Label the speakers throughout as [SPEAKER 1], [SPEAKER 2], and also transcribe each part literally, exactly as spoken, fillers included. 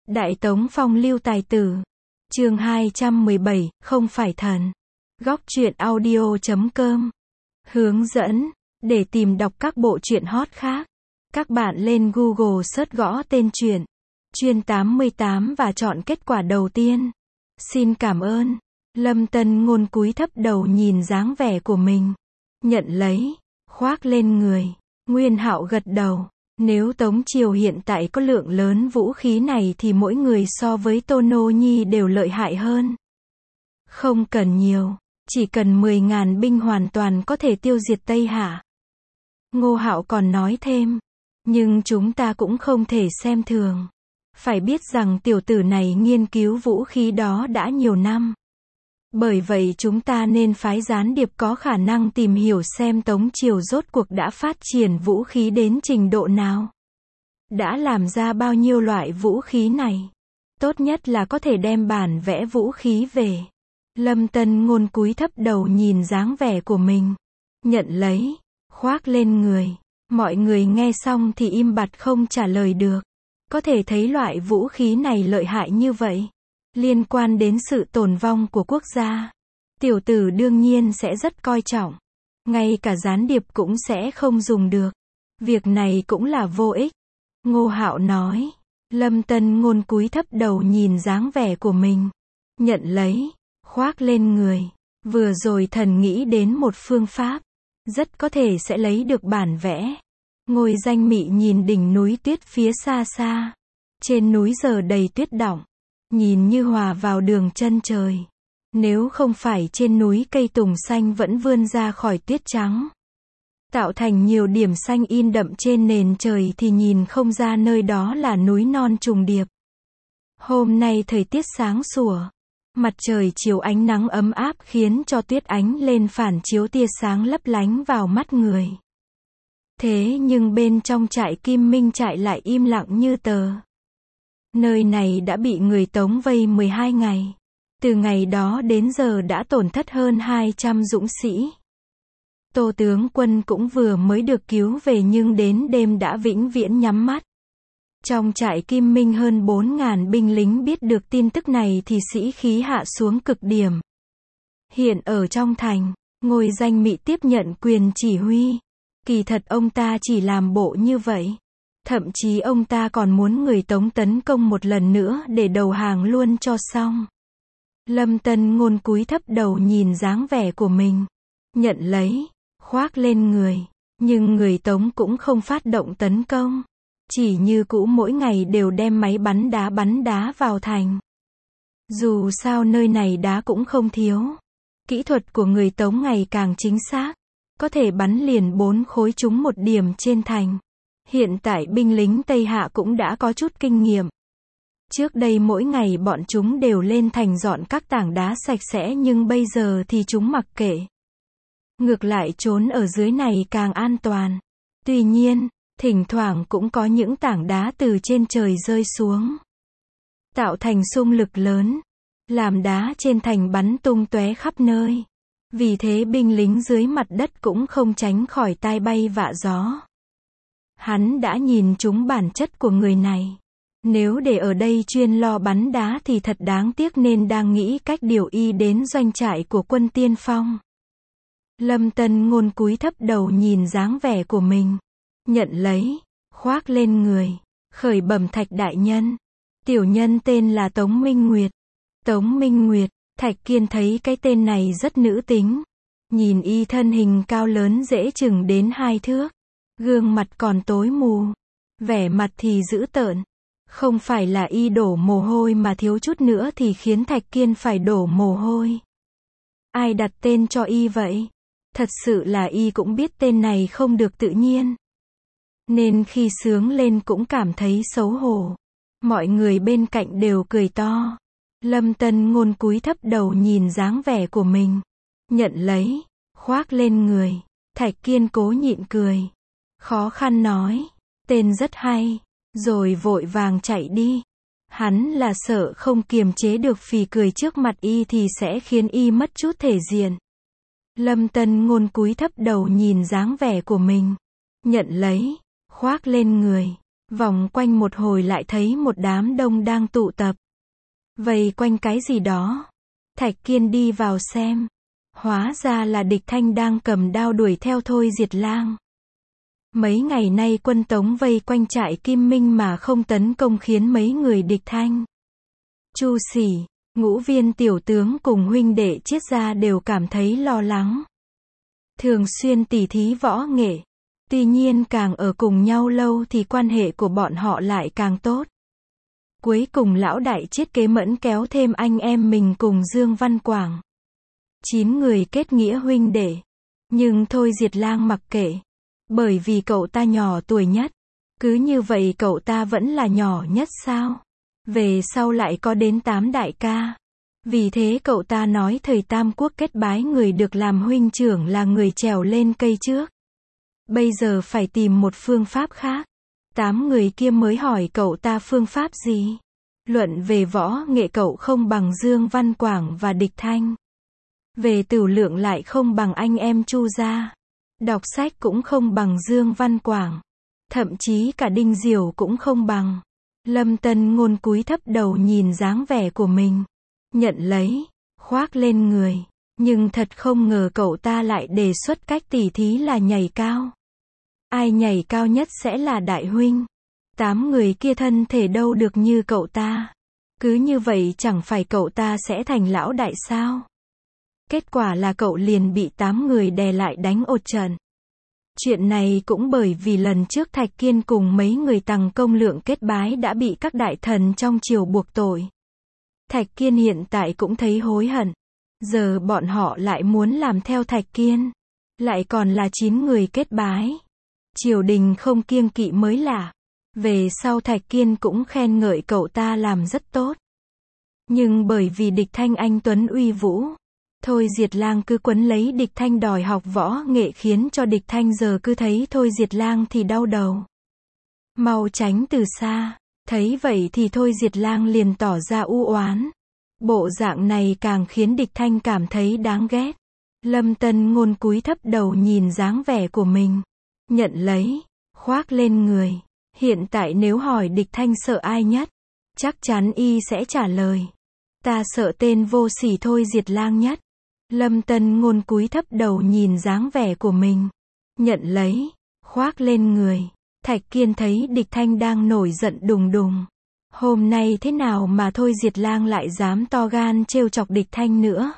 [SPEAKER 1] Đại Tống Phong lưu tài tử. Chương hai trăm mười bảy, không phải thần. Góc truyện audio chấm com. Hướng dẫn. Để tìm đọc các bộ truyện hot khác, các bạn lên Google search gõ tên truyện Chuyên tám mươi tám và chọn kết quả đầu tiên. Xin cảm ơn. Lâm Tân Ngôn cúi thấp đầu nhìn dáng vẻ của mình. Nhận lấy. Khoác lên người. Nguyên Hạo gật đầu. Nếu Tống Triều hiện tại có lượng lớn vũ khí này thì mỗi người so với Tô Nô Nhi đều lợi hại hơn. Không cần nhiều, chỉ cần mười ngàn binh hoàn toàn có thể tiêu diệt Tây Hạ. Ngô Hạo còn nói thêm, nhưng chúng ta cũng không thể xem thường. Phải biết rằng tiểu tử này nghiên cứu vũ khí đó đã nhiều năm. Bởi vậy chúng ta nên phái gián điệp có khả năng tìm hiểu xem Tống Triều rốt cuộc đã phát triển vũ khí đến trình độ nào. Đã làm ra bao nhiêu loại vũ khí này. Tốt nhất là có thể đem bản vẽ vũ khí về. Lâm Tân Ngôn cúi thấp đầu nhìn dáng vẻ của mình. Nhận lấy. Khoác lên người. Mọi người nghe xong thì im bặt không trả lời được. Có thể thấy loại vũ khí này lợi hại như vậy. Liên quan đến sự tồn vong của quốc gia. Tiểu tử đương nhiên sẽ rất coi trọng. Ngay cả gián điệp cũng sẽ không dùng được. Việc này cũng là vô ích. Ngô Hạo nói. Lâm Tân Ngôn cúi thấp đầu nhìn dáng vẻ của mình. Nhận lấy. Khoác lên người. Vừa rồi thần nghĩ đến một phương pháp. Rất có thể sẽ lấy được bản vẽ. Ngồi Danh Mị nhìn đỉnh núi tuyết phía xa xa. Trên núi giờ đầy tuyết đọng. Nhìn như hòa vào đường chân trời. Nếu không phải trên núi cây tùng xanh vẫn vươn ra khỏi tuyết trắng, tạo thành nhiều điểm xanh in đậm trên nền trời thì nhìn không ra nơi đó là núi non trùng điệp. Hôm nay thời tiết sáng sủa. Mặt trời chiếu ánh nắng ấm áp khiến cho tuyết ánh lên phản chiếu tia sáng lấp lánh vào mắt người. Thế nhưng bên trong trại Kim Minh trại lại im lặng như tờ. Nơi này đã bị người Tống vây mười hai ngày. Từ ngày đó đến giờ đã tổn thất hơn hai trăm dũng sĩ. Tô tướng quân cũng vừa mới được cứu về nhưng đến đêm đã vĩnh viễn nhắm mắt. Trong trại Kim Minh hơn bốn ngàn binh lính biết được tin tức này thì sĩ khí hạ xuống cực điểm. Hiện ở trong thành, Ngồi Danh Mị tiếp nhận quyền chỉ huy. Kỳ thật ông ta chỉ làm bộ như vậy. Thậm chí ông ta còn muốn người Tống tấn công một lần nữa để đầu hàng luôn cho xong. Lâm Tân Ngôn cúi thấp đầu nhìn dáng vẻ của mình. Nhận lấy. Khoác lên người. Nhưng người Tống cũng không phát động tấn công. Chỉ như cũ mỗi ngày đều đem máy bắn đá bắn đá vào thành. Dù sao nơi này đá cũng không thiếu. Kỹ thuật của người Tống ngày càng chính xác. Có thể bắn liền bốn khối trúng một điểm trên thành. Hiện tại binh lính Tây Hạ cũng đã có chút kinh nghiệm. Trước đây mỗi ngày bọn chúng đều lên thành dọn các tảng đá sạch sẽ nhưng bây giờ thì chúng mặc kệ. Ngược lại trốn ở dưới này càng an toàn. Tuy nhiên, thỉnh thoảng cũng có những tảng đá từ trên trời rơi xuống. Tạo thành xung lực lớn. Làm đá trên thành bắn tung tóe khắp nơi. Vì thế binh lính dưới mặt đất cũng không tránh khỏi tai bay vạ gió. Hắn đã nhìn trúng bản chất của người này. Nếu để ở đây chuyên lo bắn đá thì thật đáng tiếc nên đang nghĩ cách điều y đến doanh trại của quân tiên phong. Lâm Tân Ngôn cúi thấp đầu nhìn dáng vẻ của mình. Nhận lấy. Khoác lên người. Khởi bẩm Thạch đại nhân. Tiểu nhân tên là Tống Minh Nguyệt. Tống Minh Nguyệt. Thạch Kiên thấy cái tên này rất nữ tính. Nhìn y thân hình cao lớn dễ chừng đến hai thước. Gương mặt còn tối mù. Vẻ mặt thì dữ tợn. Không phải là y đổ mồ hôi mà thiếu chút nữa thì khiến Thạch Kiên phải đổ mồ hôi. Ai đặt tên cho y vậy? Thật sự là y cũng biết tên này không được tự nhiên. Nên khi sướng lên cũng cảm thấy xấu hổ. Mọi người bên cạnh đều cười to. Lâm Tân Ngôn cúi thấp đầu nhìn dáng vẻ của mình. Nhận lấy. Khoác lên người. Thạch Kiên cố nhịn cười. Khó khăn nói. Tên rất hay. Rồi vội vàng chạy đi. Hắn là sợ không kiềm chế được phì cười trước mặt y thì sẽ khiến y mất chút thể diện. Lâm Tân Ngôn cúi thấp đầu nhìn dáng vẻ của mình. Nhận lấy. Khoác lên người. Vòng quanh một hồi lại thấy một đám đông đang tụ tập. Vây quanh cái gì đó. Thạch Kiên đi vào xem. Hóa ra là địch thanh đang cầm đao đuổi theo Thôi Diệt Lang. Mấy ngày nay quân Tống vây quanh trại Kim Minh mà không tấn công khiến mấy người địch thanh, Chu Sỉ, Ngũ Viên tiểu tướng cùng huynh đệ Triết Gia đều cảm thấy lo lắng. Thường xuyên tỉ thí võ nghệ. Tuy nhiên càng ở cùng nhau lâu thì quan hệ của bọn họ lại càng tốt. Cuối cùng lão đại Triết kế mẫn kéo thêm anh em mình cùng Dương Văn Quảng. Chín người kết nghĩa huynh đệ. Nhưng Thôi Diệt Lang mặc kệ. Bởi vì cậu ta nhỏ tuổi nhất. Cứ như vậy cậu ta vẫn là nhỏ nhất sao? Về sau lại có đến tám đại ca. Vì thế cậu ta nói thời Tam Quốc kết bái người được làm huynh trưởng là người trèo lên cây trước. Bây giờ phải tìm một phương pháp khác. Tám người kia mới hỏi cậu ta phương pháp gì? Luận về võ nghệ cậu không bằng Dương Văn Quảng và địch thanh. Về tửu lượng lại không bằng anh em Chu gia. Đọc sách cũng không bằng Dương Văn Quảng. Thậm chí cả Đinh Diểu cũng không bằng. Lâm Tân Ngôn cúi thấp đầu nhìn dáng vẻ của mình. Nhận lấy, khoác lên người. Nhưng thật không ngờ cậu ta lại đề xuất cách tỉ thí là nhảy cao. Ai nhảy cao nhất sẽ là đại huynh. Tám người kia thân thể đâu được như cậu ta. Cứ như vậy chẳng phải cậu ta sẽ thành lão đại sao? Kết quả là cậu liền bị tám người đè lại đánh một trận. Chuyện này cũng bởi vì lần trước Thạch Kiên cùng mấy người Tằng Công Lượng kết bái đã bị các đại thần trong triều buộc tội. Thạch Kiên hiện tại cũng thấy hối hận. Giờ bọn họ lại muốn làm theo Thạch Kiên. Lại còn là chín người kết bái. Triều đình không kiêng kỵ mới lạ. Về sau Thạch Kiên cũng khen ngợi cậu ta làm rất tốt. Nhưng bởi vì địch thanh anh tuấn uy vũ. Thôi Diệt Lang cứ quấn lấy địch thanh đòi học võ nghệ khiến cho địch thanh giờ cứ thấy Thôi Diệt Lang thì đau đầu. Mau tránh từ xa. Thấy vậy thì Thôi Diệt Lang liền tỏ ra u oán. Bộ dạng này càng khiến địch thanh cảm thấy đáng ghét. Lâm Tân Ngôn cúi thấp đầu nhìn dáng vẻ của mình. Nhận lấy, khoác lên người. Hiện tại nếu hỏi địch thanh sợ ai nhất, chắc chắn y sẽ trả lời. Ta sợ tên vô sỉ Thôi Diệt Lang nhất. Lâm Tân Ngôn cúi thấp đầu nhìn dáng vẻ của mình. Nhận lấy, khoác lên người. Thạch Kiên thấy địch thanh đang nổi giận đùng đùng. Hôm nay thế nào mà Thôi Diệt Lang lại dám to gan trêu chọc địch thanh nữa?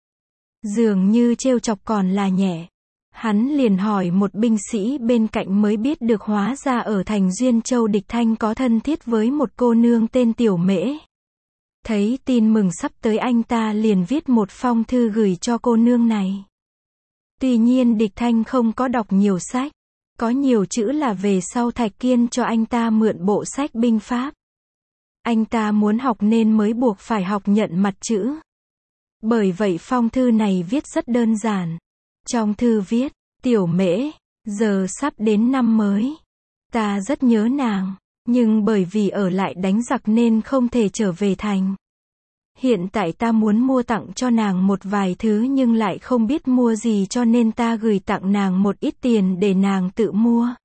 [SPEAKER 1] Dường như trêu chọc còn là nhẹ. Hắn liền hỏi một binh sĩ bên cạnh mới biết được hóa ra ở thành Duyên Châu địch thanh có thân thiết với một cô nương tên Tiểu Mễ. Thấy tin mừng sắp tới anh ta liền viết một phong thư gửi cho cô nương này. Tuy nhiên địch thanh không có đọc nhiều sách. Có nhiều chữ là về sau Thạch Kiên cho anh ta mượn bộ sách binh pháp. Anh ta muốn học nên mới buộc phải học nhận mặt chữ. Bởi vậy phong thư này viết rất đơn giản. Trong thư viết, Tiểu Mễ, giờ sắp đến năm mới. Ta rất nhớ nàng, nhưng bởi vì ở lại đánh giặc nên không thể trở về thành. Hiện tại ta muốn mua tặng cho nàng một vài thứ nhưng lại không biết mua gì cho nên ta gửi tặng nàng một ít tiền để nàng tự mua.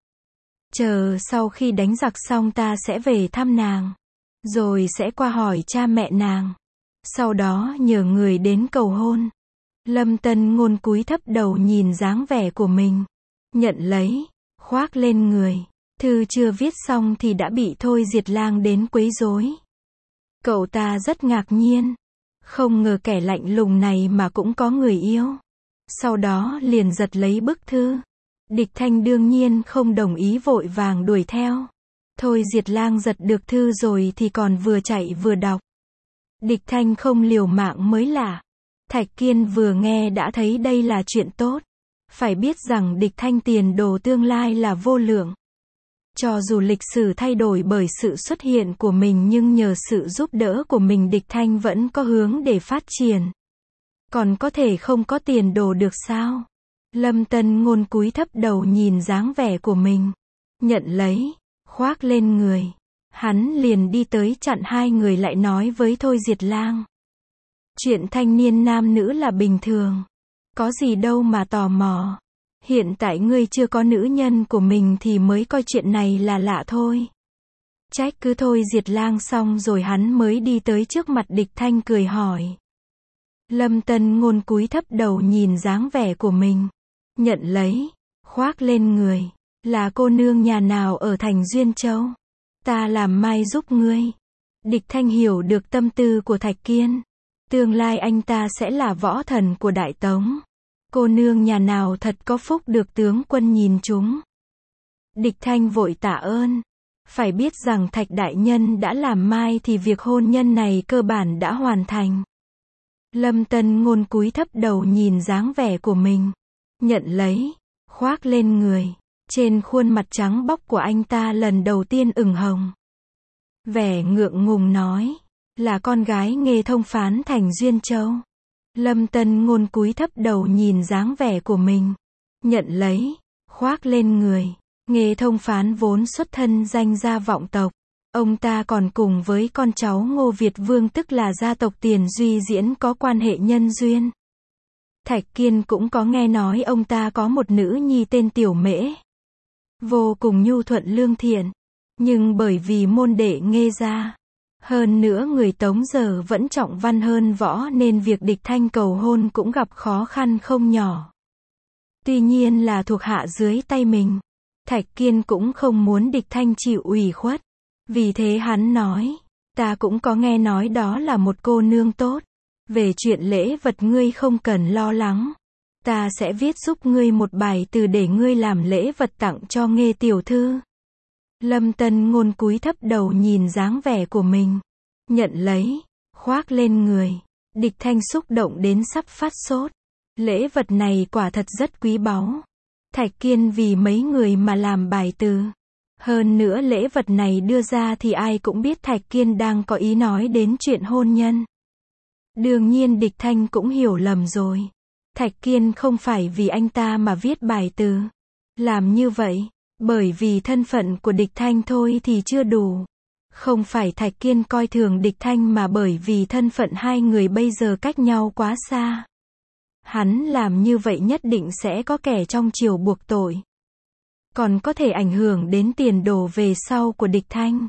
[SPEAKER 1] Chờ sau khi đánh giặc xong ta sẽ về thăm nàng. Rồi sẽ qua hỏi cha mẹ nàng. Sau đó nhờ người đến cầu hôn. Lâm Tân Ngôn cúi thấp đầu nhìn dáng vẻ của mình. Nhận lấy, khoác lên người. Thư chưa viết xong thì đã bị Thôi Diệt Lang đến quấy rối. Cậu ta rất ngạc nhiên. Không ngờ kẻ lạnh lùng này mà cũng có người yêu. Sau đó liền giật lấy bức thư. Địch thanh đương nhiên không đồng ý vội vàng đuổi theo. Thôi Diệt Lang giật được thư rồi thì còn vừa chạy vừa đọc. Địch thanh không liều mạng mới lạ. Thạch Kiên vừa nghe đã thấy đây là chuyện tốt. Phải biết rằng địch thanh tiền đồ tương lai là vô lượng. Cho dù lịch sử thay đổi bởi sự xuất hiện của mình nhưng nhờ sự giúp đỡ của mình địch thanh vẫn có hướng để phát triển. Còn có thể không có tiền đồ được sao? Lâm Tân Ngôn cúi thấp đầu nhìn dáng vẻ của mình. Nhận lấy, khoác lên người. Hắn liền đi tới chặn hai người lại nói với Thôi Diệt Lang. Chuyện thanh niên nam nữ là bình thường. Có gì đâu mà tò mò. Hiện tại ngươi chưa có nữ nhân của mình thì mới coi chuyện này là lạ thôi. Trách cứ thôi Diệt Lang xong rồi hắn mới đi tới trước mặt Địch Thanh cười hỏi. Lâm Tân Ngôn cúi thấp đầu nhìn dáng vẻ của mình. Nhận lấy. Khoác lên người. Là cô nương nhà nào ở thành Duyên Châu? Ta làm mai giúp ngươi. Địch Thanh hiểu được tâm tư của Thạch Kiên. Tương lai anh ta sẽ là võ thần của Đại Tống. Cô nương nhà nào thật có phúc được tướng quân nhìn chúng. Địch Thanh vội tạ ơn. Phải biết rằng Thạch đại nhân đã làm mai thì việc hôn nhân này cơ bản đã hoàn thành. Lâm Tân Ngôn cúi thấp đầu nhìn dáng vẻ của mình. Nhận lấy. Khoác lên người. Trên khuôn mặt trắng bóc của anh ta lần đầu tiên ửng hồng. Vẻ ngượng ngùng nói. Là con gái Nghê thông phán thành Duyên Châu. Lâm Tân Ngôn cúi thấp đầu nhìn dáng vẻ của mình. Nhận lấy. Khoác lên người. Nghê thông phán vốn xuất thân danh gia vọng tộc. Ông ta còn cùng với con cháu Ngô Việt Vương tức là gia tộc Tiền Duy Diễn có quan hệ nhân duyên. Thạch Kiên cũng có nghe nói ông ta có một nữ nhi tên Tiểu Mễ. Vô cùng nhu thuận lương thiện. Nhưng bởi vì môn đệ Nghê gia. Hơn nữa người Tống giờ vẫn trọng văn hơn võ nên việc Địch Thanh cầu hôn cũng gặp khó khăn không nhỏ. Tuy nhiên là thuộc hạ dưới tay mình. Thạch Kiên cũng không muốn Địch Thanh chịu ủy khuất. Vì thế hắn nói, ta cũng có nghe nói đó là một cô nương tốt. Về chuyện lễ vật ngươi không cần lo lắng. Ta sẽ viết giúp ngươi một bài từ để ngươi làm lễ vật tặng cho Nghê tiểu thư. Lâm Tân Ngôn cúi thấp đầu nhìn dáng vẻ của mình. Nhận lấy. Khoác lên người. Địch Thanh xúc động đến sắp phát sốt. Lễ vật này quả thật rất quý báu. Thạch Kiên vì mấy người mà làm bài từ. Hơn nữa lễ vật này đưa ra thì ai cũng biết Thạch Kiên đang có ý nói đến chuyện hôn nhân. Đương nhiên Địch Thanh cũng hiểu lầm rồi. Thạch Kiên không phải vì anh ta mà viết bài từ. Làm như vậy, bởi vì thân phận của Địch Thanh thôi thì chưa đủ. Không phải Thạch Kiên coi thường Địch Thanh mà bởi vì thân phận hai người bây giờ cách nhau quá xa. Hắn làm như vậy nhất định sẽ có kẻ trong triều buộc tội. Còn có thể ảnh hưởng đến tiền đồ về sau của Địch Thanh.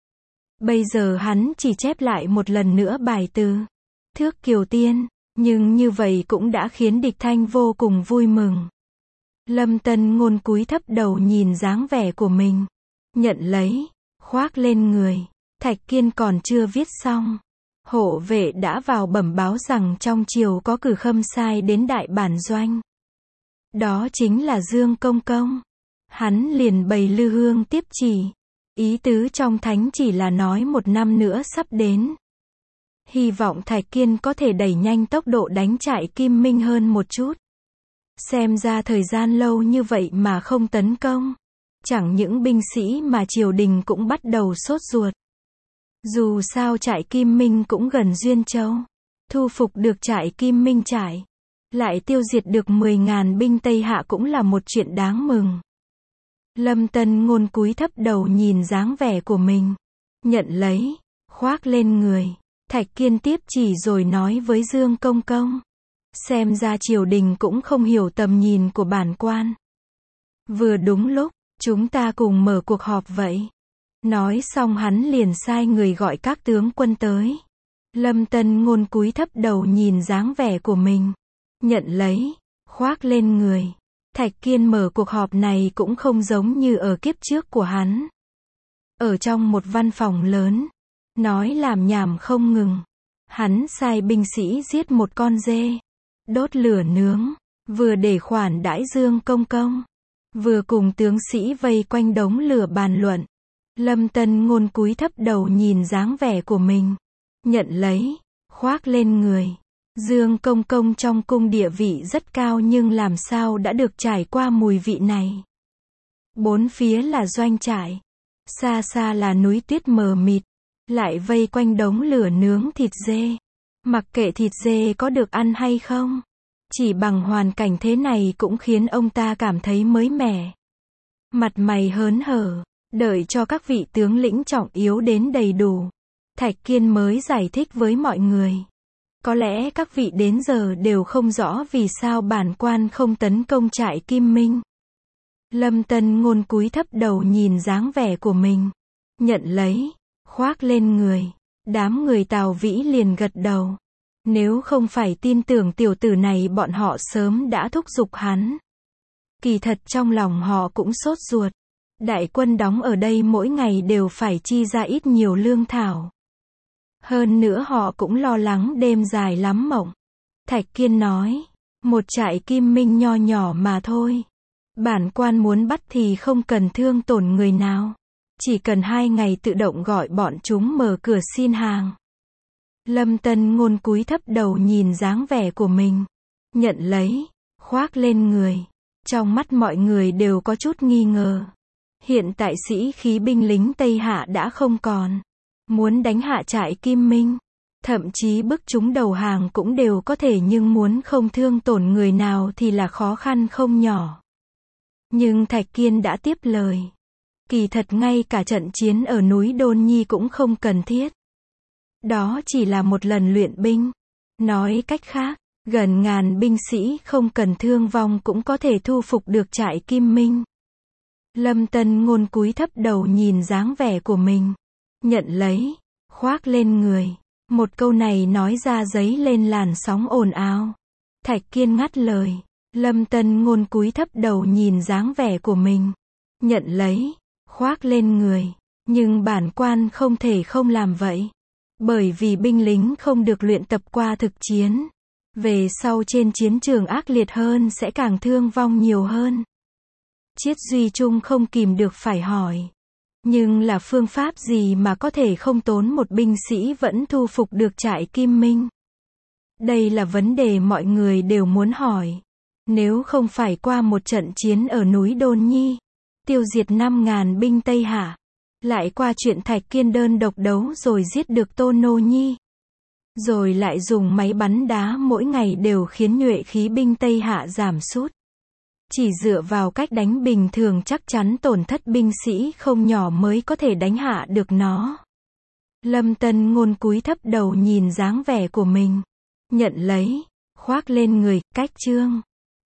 [SPEAKER 1] Bây giờ hắn chỉ chép lại một lần nữa bài từ Thước Kiều Tiên, nhưng như vậy cũng đã khiến Địch Thanh vô cùng vui mừng. Lâm Tân Ngôn cúi thấp đầu nhìn dáng vẻ của mình. Nhận lấy. Khoác lên người. Thạch Kiên còn chưa viết xong. Hộ vệ đã vào bẩm báo rằng trong triều có cử khâm sai đến đại bản doanh. Đó chính là Dương Công Công. Hắn liền bày lư hương tiếp chỉ. Ý tứ trong thánh chỉ là nói một năm nữa sắp đến. Hy vọng Thạch Kiên có thể đẩy nhanh tốc độ đánh trại Kim Minh hơn một chút. Xem ra thời gian lâu như vậy mà không tấn công. Chẳng những binh sĩ mà triều đình cũng bắt đầu sốt ruột. Dù sao trại Kim Minh cũng gần Duyên Châu. Thu phục được trại Kim Minh trại. Lại tiêu diệt được mười ngàn binh Tây Hạ cũng là một chuyện đáng mừng. Lâm Tân Ngôn cúi thấp đầu nhìn dáng vẻ của mình. Nhận lấy. Khoác lên người. Thạch Kiên tiếp chỉ rồi nói với Dương Công Công. Xem ra triều đình cũng không hiểu tầm nhìn của bản quan. Vừa đúng lúc, chúng ta cùng mở cuộc họp vậy. Nói xong hắn liền sai người gọi các tướng quân tới. Lâm Tân Ngôn cúi thấp đầu nhìn dáng vẻ của mình. Nhận lấy. Khoác lên người. Thạch Kiên mở cuộc họp này cũng không giống như ở kiếp trước của hắn. Ở trong một văn phòng lớn. Nói làm nhảm không ngừng. Hắn sai binh sĩ giết một con dê. Đốt lửa nướng. Vừa để khoản đãi Dương Công Công. Vừa cùng tướng sĩ vây quanh đống lửa bàn luận. Lâm Tân Ngôn cúi thấp đầu nhìn dáng vẻ của mình. Nhận lấy. Khoác lên người. Dương Công Công trong cung địa vị rất cao nhưng làm sao đã được trải qua mùi vị này. Bốn phía là doanh trại. Xa xa là núi tuyết mờ mịt. Lại vây quanh đống lửa nướng thịt dê. Mặc kệ thịt dê có được ăn hay không. Chỉ bằng hoàn cảnh thế này cũng khiến ông ta cảm thấy mới mẻ. Mặt mày hớn hở. Đợi cho các vị tướng lĩnh trọng yếu đến đầy đủ. Thạch Kiên mới giải thích với mọi người. Có lẽ các vị đến giờ đều không rõ vì sao bản quan không tấn công trại Kim Minh. Lâm Tân Ngôn cúi thấp đầu nhìn dáng vẻ của mình. nhận lấy, khoác lên người. Đám người Tào Vĩ liền gật đầu. Nếu không phải tin tưởng tiểu tử này bọn họ sớm đã thúc giục hắn. Kỳ thật trong lòng họ cũng sốt ruột. Đại quân đóng ở đây mỗi ngày đều phải chi ra ít nhiều lương thảo. Hơn nữa họ cũng lo lắng đêm dài lắm mộng. Thạch Kiên nói, một trại kim minh nho nhỏ mà thôi. Bản quan muốn bắt thì không cần thương tổn người nào. Chỉ cần hai ngày tự động gọi bọn chúng mở cửa xin hàng. Lâm Tân Ngôn cúi thấp đầu nhìn dáng vẻ của mình. Nhận lấy, khoác lên người. Trong mắt mọi người đều có chút nghi ngờ. Hiện tại sĩ khí binh lính Tây Hạ đã không còn. Muốn đánh hạ trại Kim Minh, thậm chí bức chúng đầu hàng cũng đều có thể, nhưng muốn không thương tổn người nào thì là khó khăn không nhỏ. Nhưng Thạch Kiên đã tiếp lời. Kỳ thật ngay cả trận chiến ở núi Đôn Nhi cũng không cần thiết. Đó chỉ là một lần luyện binh. Nói cách khác, gần ngàn binh sĩ không cần thương vong cũng có thể thu phục được trại Kim Minh. Lâm Tân Ngôn cúi thấp đầu nhìn dáng vẻ của mình. Nhận lấy, khoác lên người. Một câu này nói ra giấy lên làn sóng ồn ào. Thạch Kiên ngắt lời. Lâm Tân Ngôn cúi thấp đầu nhìn dáng vẻ của mình. Nhận lấy, khoác lên người. Nhưng bản quan không thể không làm vậy. Bởi vì binh lính không được luyện tập qua thực chiến. Về sau trên chiến trường ác liệt hơn sẽ càng thương vong nhiều hơn. Chiết Duy Trung không kìm được phải hỏi. Nhưng là phương pháp gì mà có thể không tốn một binh sĩ vẫn thu phục được trại Kim Minh? Đây là vấn đề mọi người đều muốn hỏi. Nếu không phải qua một trận chiến ở núi Đôn Nhi, tiêu diệt năm ngàn binh Tây Hạ, lại qua chuyện Thạch Kiên đơn độc đấu rồi giết được Tô Nô Nhi, rồi lại dùng máy bắn đá mỗi ngày đều khiến nhuệ khí binh Tây Hạ giảm sút. Chỉ dựa vào cách đánh bình thường chắc chắn tổn thất binh sĩ không nhỏ mới có thể đánh hạ được nó. Lâm Tân Ngôn cúi thấp đầu nhìn dáng vẻ của mình. Nhận lấy, khoác lên người, cách chương.